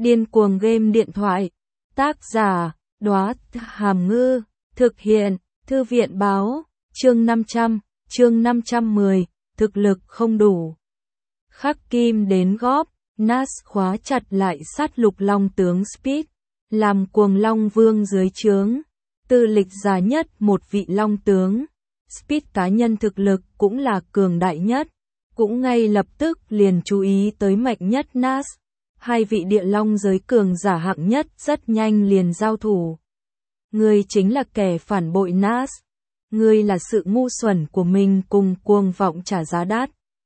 Điên cuồng game điện thoại. Tác giả, Đóa Hàm Ngư. Thực hiện, Thư viện Báo. Chương 500, chương 510, thực lực không đủ. Khắc kim đến góp, Nas khóa chặt lại sát lục long tướng Speed, làm cuồng long vương dưới trướng. Tư lịch già nhất một vị long tướng. Speed cá nhân thực lực cũng là cường đại nhất, cũng ngay lập tức liền chú ý tới mạnh nhất Nas. Hai vị địa long giới cường giả hạng nhất rất nhanh liền giao thủ. Ngươi chính là kẻ phản bội Nas. Ngươi là sự ngu xuẩn của mình cùng cuồng vọng trả giá đắt.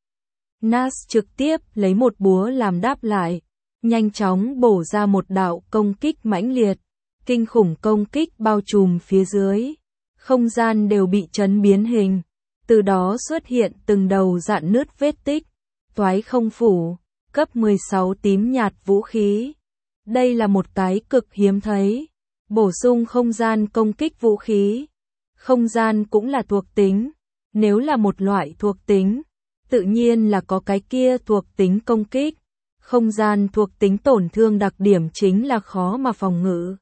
Nas trực tiếp lấy một búa làm đáp lại, nhanh chóng bổ ra một đạo công kích mãnh liệt, kinh khủng công kích bao trùm phía dưới, không gian đều bị chấn biến hình, từ đó xuất hiện từng đầu rạn nứt vết tích, toái không phủ, cấp 16 tím nhạt vũ khí. Đây là một cái cực hiếm thấy, bổ sung không gian công kích vũ khí. Không gian cũng là thuộc tính, nếu là một loại thuộc tính, tự nhiên là có cái kia thuộc tính công kích. Không gian thuộc tính tổn thương đặc điểm chính là khó mà phòng ngự.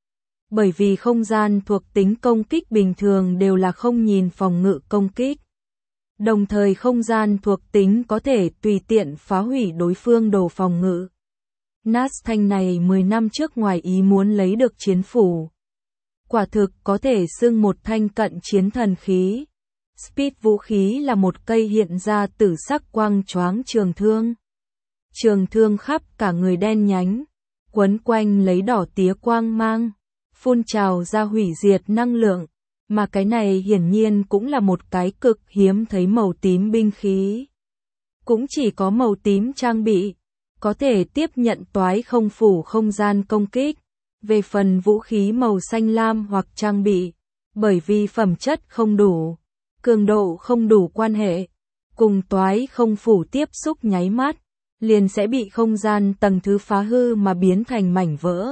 Bởi vì không gian thuộc tính công kích bình thường đều là không nhìn phòng ngự công kích. Đồng thời không gian thuộc tính có thể tùy tiện phá hủy đối phương đồ phòng ngự. Nas thanh này 10 năm trước ngoài ý muốn lấy được chiến phủ. Quả thực có thể xưng một thanh cận chiến thần khí. Speed vũ khí là một cây hiện ra tử sắc quang choáng trường thương. Trường thương khắp cả người đen nhánh, quấn quanh lấy đỏ tía quang mang, phun trào ra hủy diệt năng lượng, mà cái này hiển nhiên cũng là một cái cực hiếm thấy màu tím binh khí. Cũng chỉ có màu tím trang bị, có thể tiếp nhận toái không phủ không gian công kích. Về phần vũ khí màu xanh lam hoặc trang bị, bởi vì phẩm chất không đủ, cường độ không đủ quan hệ, cùng toái không phủ tiếp xúc nháy mắt, liền sẽ bị không gian tầng thứ phá hư mà biến thành mảnh vỡ.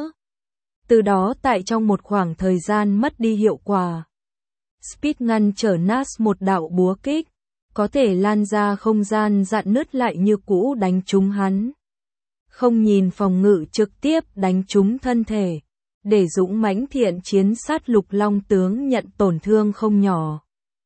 Từ đó tại trong một khoảng thời gian mất đi hiệu quả. Speed ngăn trở Nas một đạo búa kích, có thể lan ra không gian rạn nứt lại như cũ đánh trúng hắn. Không nhìn phòng ngự trực tiếp đánh trúng thân thể, để dũng mãnh thiện chiến sát lục long tướng nhận tổn thương không nhỏ.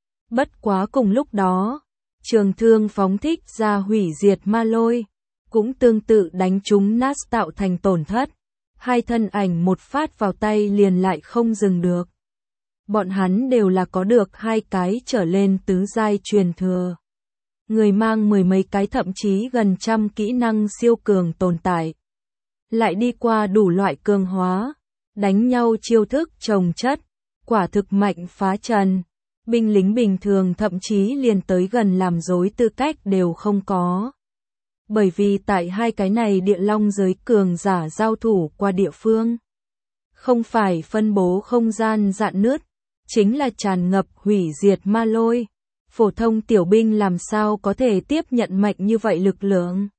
Bất quá cùng lúc đó, trường thương phóng thích ra hủy diệt ma lôi, cũng tương tự đánh trúng Nas tạo thành tổn thất. Hai thân ảnh một phát vào tay liền lại không dừng được. Bọn hắn đều là có được hai cái trở lên tứ giai truyền thừa. Người mang mười mấy cái thậm chí gần trăm kỹ năng siêu cường tồn tại. Lại đi qua đủ loại cường hóa, đánh nhau chiêu thức chồng chất, quả thực mạnh phá trần. Binh lính bình thường thậm chí liền tới gần làm dối tư cách đều không có. Bởi vì tại hai cái này địa long giới cường giả giao thủ qua địa phương. Không phải phân bố không gian rạn nứt, chính là tràn ngập hủy diệt ma lôi. Phổ thông tiểu binh làm sao có thể tiếp nhận mạnh như vậy lực lượng.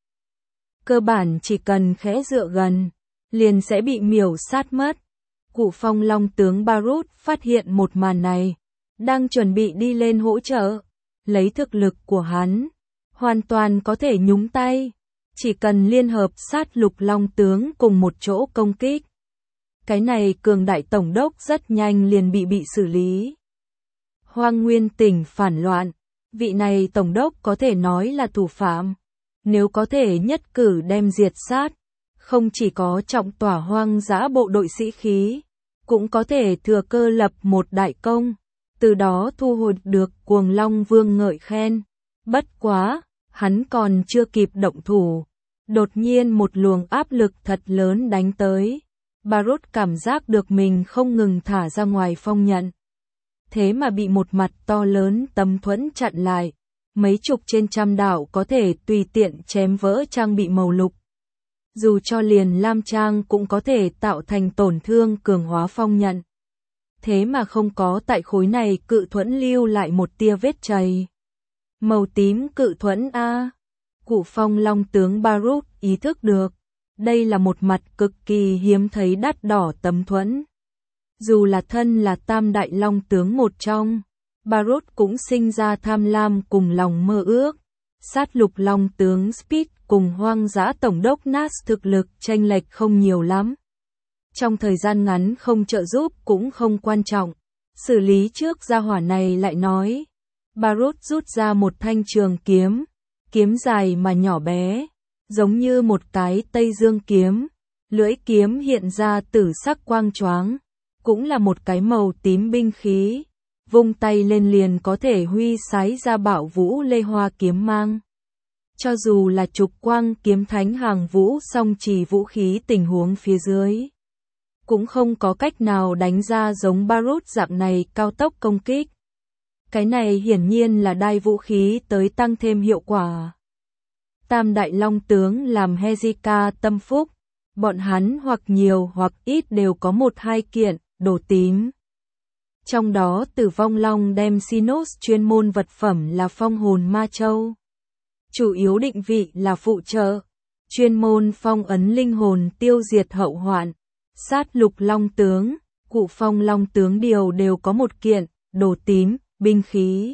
Cơ bản chỉ cần khẽ dựa gần, liền sẽ bị miểu sát mất. Cụ phong long tướng Barut phát hiện một màn này, đang chuẩn bị đi lên hỗ trợ. Lấy thực lực của hắn, hoàn toàn có thể nhúng tay, chỉ cần liên hợp sát lục long tướng cùng một chỗ công kích. Cái này cường đại tổng đốc rất nhanh liền bị xử lý. Hoang Nguyên tỉnh phản loạn, vị này tổng đốc có thể nói là thủ phạm. Nếu có thể nhất cử đem diệt sát, không chỉ có trọng tỏa hoang dã bộ đội sĩ khí, cũng có thể thừa cơ lập một đại công, từ đó thu hồi được cuồng long vương ngợi khen. Bất quá, hắn còn chưa kịp động thủ, đột nhiên một luồng áp lực thật lớn đánh tới. Barut cảm giác được mình không ngừng thả ra ngoài phong nhận. Thế mà bị một mặt to lớn tấm thuẫn chặn lại, mấy chục trên trăm đạo có thể tùy tiện chém vỡ trang bị màu lục. Dù cho liền lam trang cũng có thể tạo thành tổn thương cường hóa phong nhận. Thế mà không có tại khối này cự thuẫn lưu lại một tia vết chày. Màu tím cự thuẫn A. Cụ phong long tướng Barut ý thức được, đây là một mặt cực kỳ hiếm thấy đắt đỏ tấm thuẫn. Dù là thân là tam đại long tướng một trong, Barut cũng sinh ra tham lam cùng lòng mơ ước. Sát lục long tướng Speed cùng hoang dã tổng đốc Nas thực lực chênh lệch không nhiều lắm. Trong thời gian ngắn không trợ giúp cũng không quan trọng. Xử lý trước gia hỏa này lại nói. Barut rút ra một thanh trường kiếm. Kiếm dài mà nhỏ bé. Giống như một cái Tây Dương kiếm. Lưỡi kiếm hiện ra tử sắc quang choáng. Cũng là một cái màu tím binh khí. Vung tay lên liền có thể huy sái ra bạo vũ lê hoa kiếm mang. Cho dù là trục quang kiếm thánh hàng vũ song trì vũ khí tình huống phía dưới. Cũng không có cách nào đánh ra giống Barut dạng này cao tốc công kích. Cái này hiển nhiên là đai vũ khí tới tăng thêm hiệu quả. Tam đại long tướng làm Hezekiah tâm phúc. Bọn hắn hoặc nhiều hoặc ít đều có một hai kiện, đồ tím. Trong đó Tử Vong Long đem Sinos chuyên môn vật phẩm là phong hồn ma châu. Chủ yếu định vị là phụ trợ. Chuyên môn phong ấn linh hồn tiêu diệt hậu hoạn. Sát lục long tướng, cụ phong long tướng đều có một kiện, đồ tím, binh khí.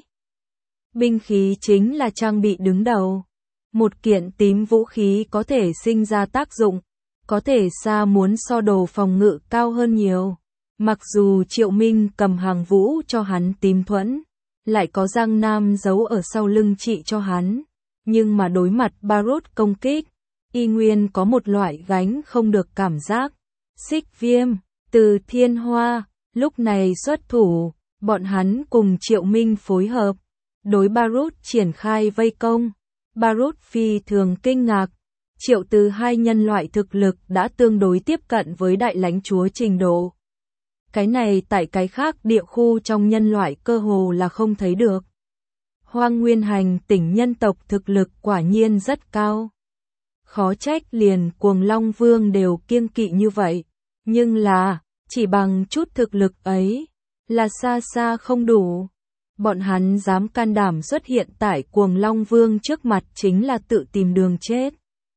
Binh khí chính là trang bị đứng đầu. Một kiện tím vũ khí có thể sinh ra tác dụng. Có thể xa muốn so đồ phòng ngự cao hơn nhiều. Mặc dù Triệu Minh cầm hàng vũ cho hắn tím thuẫn, lại có Giang Nam giấu ở sau lưng trị cho hắn. Nhưng mà đối mặt Barut công kích, y nguyên có một loại gánh không được cảm giác. Xích Viêm, từ Thiên Hoa, lúc này xuất thủ, bọn hắn cùng Triệu Minh phối hợp. Đối Barut triển khai vây công. Barut phi thường kinh ngạc. Triệu Từ hai nhân loại thực lực đã tương đối tiếp cận với đại lãnh chúa trình độ. Cái này tại cái khác địa khu trong nhân loại cơ hồ là không thấy được. Hoang Nguyên Hành tỉnh nhân tộc thực lực quả nhiên rất cao. Khó trách liền Cuồng Long Vương đều kiêng kỵ như vậy. Nhưng là, chỉ bằng chút thực lực ấy, là xa xa không đủ. Bọn hắn dám can đảm xuất hiện tại Cuồng Long Vương trước mặt chính là tự tìm đường chết.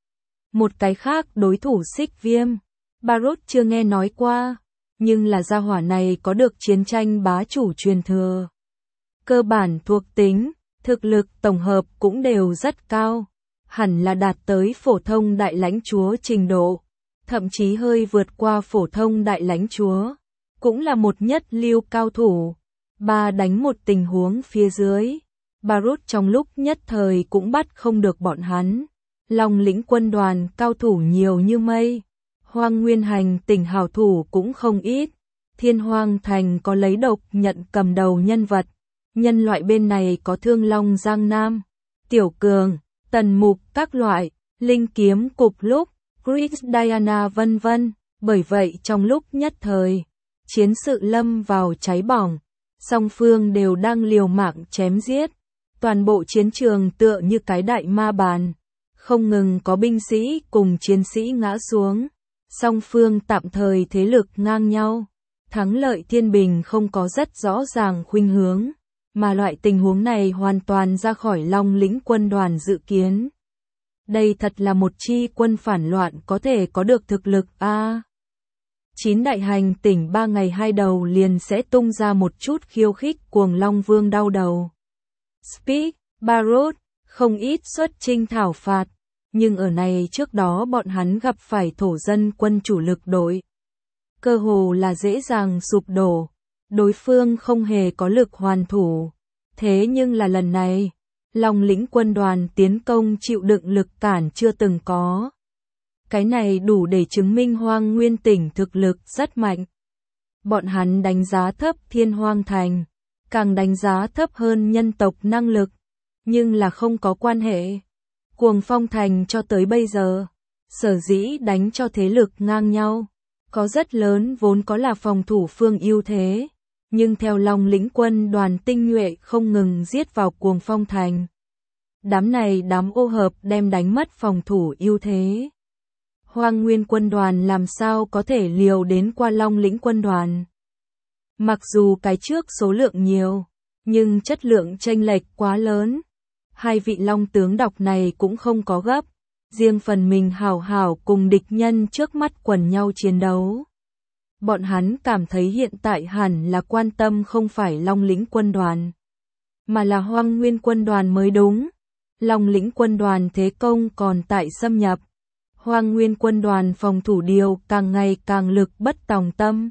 Một cái khác đối thủ Xích Viêm, Barut chưa nghe nói qua, nhưng là gia hỏa này có được chiến tranh bá chủ truyền thừa. Cơ bản thuộc tính, thực lực tổng hợp cũng đều rất cao, hẳn là đạt tới phổ thông đại lãnh chúa trình độ, thậm chí hơi vượt qua phổ thông đại lãnh chúa, cũng là một nhất lưu cao thủ. Ba đánh một tình huống phía dưới, Barut trong lúc nhất thời cũng bắt không được bọn hắn. Long lĩnh quân đoàn cao thủ nhiều như mây. Hoang Nguyên Hành tỉnh hảo thủ cũng không ít. Thiên Hoang Thành có lấy độc nhận cầm đầu nhân vật. Nhân loại bên này có Thương Long Giang Nam, Tiểu Cường, Tần Mục các loại, Linh Kiếm Cục Lúc, Chris Diana vân vân. Bởi vậy trong lúc nhất thời, chiến sự lâm vào cháy bỏng. Song phương đều đang liều mạng chém giết. Toàn bộ chiến trường tựa như cái đại ma bàn. Không ngừng có binh sĩ cùng chiến sĩ ngã xuống. Song phương tạm thời thế lực ngang nhau. Thắng lợi thiên bình không có rất rõ ràng khuynh hướng. Mà loại tình huống này hoàn toàn ra khỏi Long lĩnh quân đoàn dự kiến. Đây thật là một chi quân phản loạn có thể có được thực lực a. 9 đại hành tỉnh 3 ngày 2 đầu liền sẽ tung ra một chút khiêu khích Cuồng Long Vương đau đầu. Speak, Barut, không ít xuất chinh thảo phạt. Nhưng ở này trước đó bọn hắn gặp phải thổ dân quân chủ lực đội. Cơ hồ là dễ dàng sụp đổ. Đối phương không hề có lực hoàn thủ. Thế nhưng là lần này, Long lĩnh quân đoàn tiến công chịu đựng lực cản chưa từng có. Cái này đủ để chứng minh Hoang Nguyên tỉnh thực lực rất mạnh. Bọn hắn đánh giá thấp Thiên Hoang Thành, càng đánh giá thấp hơn nhân tộc năng lực. Nhưng là không có quan hệ. Cuồng Phong Thành cho tới bây giờ, sở dĩ đánh cho thế lực ngang nhau, có rất lớn vốn có là phòng thủ phương ưu thế, nhưng theo Long lĩnh quân đoàn tinh nhuệ không ngừng giết vào Cuồng Phong Thành. Đám ô hợp đem đánh mất phòng thủ ưu thế. Hoang Nguyên quân đoàn làm sao có thể liều đến qua Long lĩnh quân đoàn. Mặc dù cái trước số lượng nhiều, nhưng chất lượng chênh lệch quá lớn. Hai vị long tướng độc này cũng không có gấp, riêng phần mình hảo hảo cùng địch nhân trước mắt quần nhau chiến đấu. Bọn hắn cảm thấy hiện tại hẳn là quan tâm không phải Long lĩnh quân đoàn, mà là Hoang Nguyên quân đoàn mới đúng. Long lĩnh quân đoàn thế công còn tại xâm nhập. Hoang Nguyên quân đoàn phòng thủ điều càng ngày càng lực bất tòng tâm.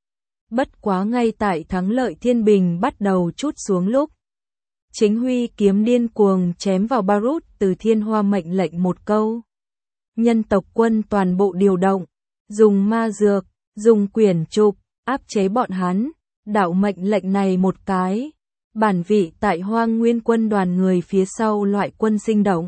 Bất quá ngay tại thắng lợi thiên bình bắt đầu trút xuống lúc. Chính Huy kiếm điên cuồng chém vào Barut từ Thiên Hoa mệnh lệnh một câu. Nhân tộc quân toàn bộ điều động, dùng ma dược, dùng quyển trục, áp chế bọn hắn, đạo mệnh lệnh này một cái. Bản vị tại Hoang Nguyên quân đoàn người phía sau loại quân sinh động.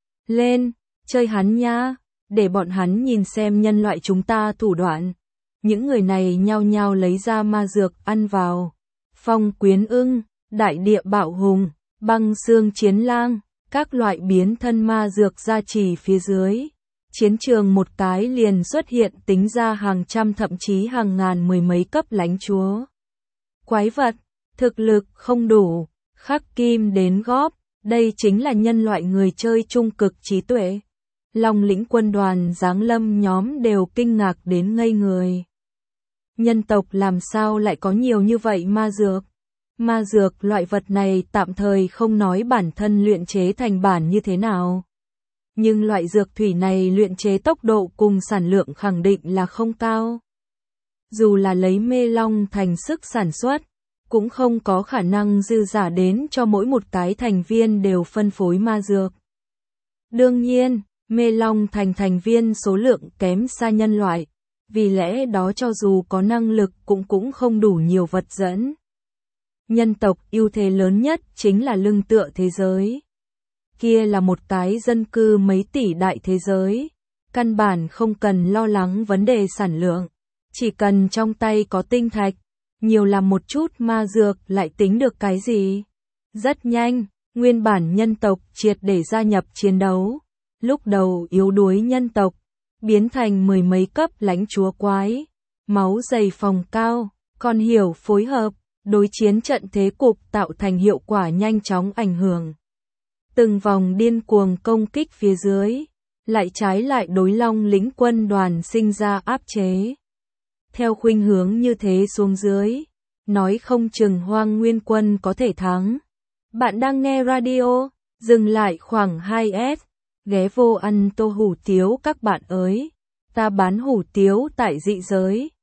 Lên, chơi hắn nha, để bọn hắn nhìn xem nhân loại chúng ta thủ đoạn. Những người này nhao nhao lấy ra ma dược ăn vào. Phong Quyến Ưng, Đại Địa Bạo Hùng, Băng Xương Chiến Lang, các loại biến thân ma dược gia trì phía dưới. Chiến trường một cái liền xuất hiện tính ra hàng trăm thậm chí hàng ngàn mười mấy cấp lãnh chúa. Quái vật, thực lực không đủ, khắc kim đến góp, đây chính là nhân loại người chơi trung cực trí tuệ. Long lĩnh quân đoàn giáng lâm nhóm đều kinh ngạc đến ngây người. Nhân tộc làm sao lại có nhiều như vậy ma dược? Ma dược loại vật này tạm thời không nói bản thân luyện chế thành bản như thế nào. Nhưng loại dược thủy này luyện chế tốc độ cùng sản lượng khẳng định là không cao. Dù là lấy mê long thành sức sản xuất, cũng không có khả năng dư giả đến cho mỗi một cái thành viên đều phân phối ma dược. Đương nhiên, mê long thành viên số lượng kém xa nhân loại, vì lẽ đó cho dù có năng lực cũng không đủ nhiều vật dẫn. Nhân tộc ưu thế lớn nhất chính là lưng tựa thế giới. Kia là một cái dân cư mấy tỷ đại thế giới, căn bản không cần lo lắng vấn đề sản lượng, chỉ cần trong tay có tinh thạch, nhiều làm một chút ma dược lại tính được cái gì. Rất nhanh, nguyên bản nhân tộc triệt để gia nhập chiến đấu, lúc đầu yếu đuối nhân tộc, biến thành mười mấy cấp lãnh chúa quái, máu dày phòng cao, còn hiểu phối hợp, đối chiến trận thế cục tạo thành hiệu quả nhanh chóng ảnh hưởng. Từng vòng điên cuồng công kích phía dưới, lại trái lại đối Long lĩnh quân đoàn sinh ra áp chế. Theo khuynh hướng như thế xuống dưới, nói không chừng Hoang Nguyên quân có thể thắng. Bạn đang nghe radio, dừng lại khoảng 2S, ghé vô ăn tô hủ tiếu các bạn ơi. Ta bán hủ tiếu tại dị giới.